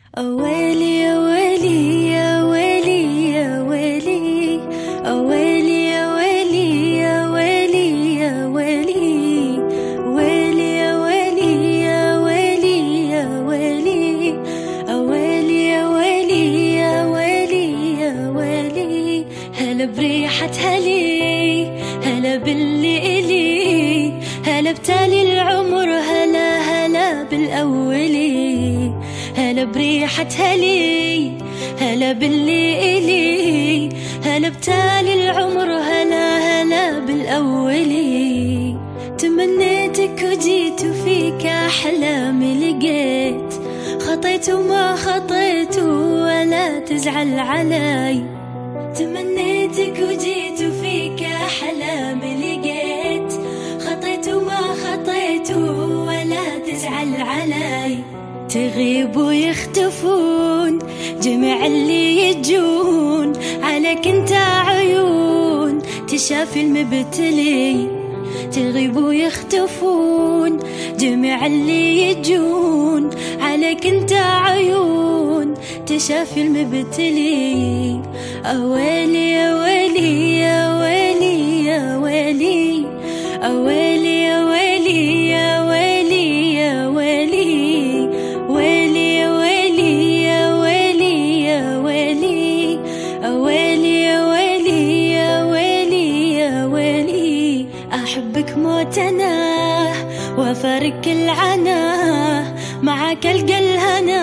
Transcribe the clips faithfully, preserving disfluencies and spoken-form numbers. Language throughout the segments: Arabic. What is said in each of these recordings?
أويلي يا ويلي يا ويلي يا ويلي، أويلي يا ويلي يا ويلي يا ويلي، ويلي يا ويلي يا ويلي يا ويلي، أويلي يا ويلي يا ويلي يا ويلي. هلا بريحة هلي، هلا باللي إلي، هلا بتالي العمر، هلا هلا بالأولي. هلا بريحة هلي، هلا باللي إلي، هلا بتالي العمر، هلا هلا بالأولي. تمنيتك وجيت وفيك أحلامي لقيت، خطيت وما خطيت ولا تزعل علي. تمنيتك وجيت وفيك أحلامي لقيت، خطيت وما خطيت ولا تزعل علي. تغيب ويختفون جميع اللي يجون، عليك انت عيون تشافي المبتلي. تغيب ويختفون جميع اللي يجون، عليك انت عيون تشافي المبتلي. أويلي يا ويلي يا ويلي يا ويلي، أويلي يا ويلي يا ويلي يا ويلي، ويلي يا ويلي يا ويلي يا ويلي، أويلي يا ويلي يا ويلي يا ويلي. أحبك موت أنا وأفارق العنا، معك ألقى الهنا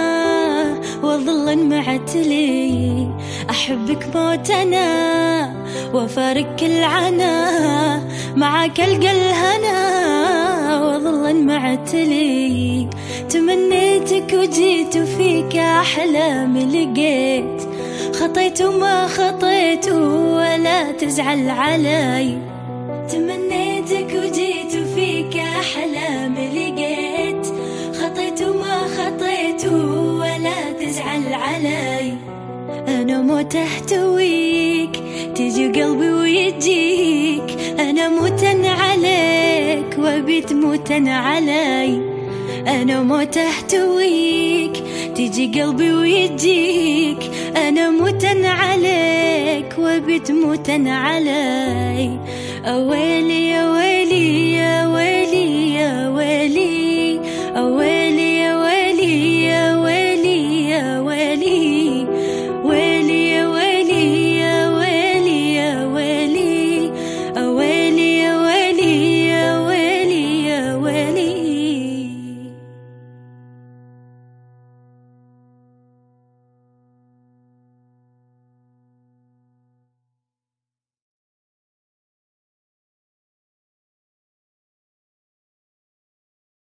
وظل معتلي. أحبك موت أنا وأفارق العنا، معك ألقى الهنا وظل معتلي. تمنيتك وجيت وفيك أحلامي لقيت، خطيت وما خطيت ولا تزعل علي. تمنيتك وجيت وفيك أحلامي لقيت، خطيت وما خطيت ولا تزعل علي. أنا موت أحتويك تجي قلبي ويجيك، أنا موتن عليك وبيت موتن علي. أنا موت أحتويك تجي قلبي ويجيك، أنا موتن عليك وبيت موتن علي. أويلي يا ويلي يا ويلي يا ويلي،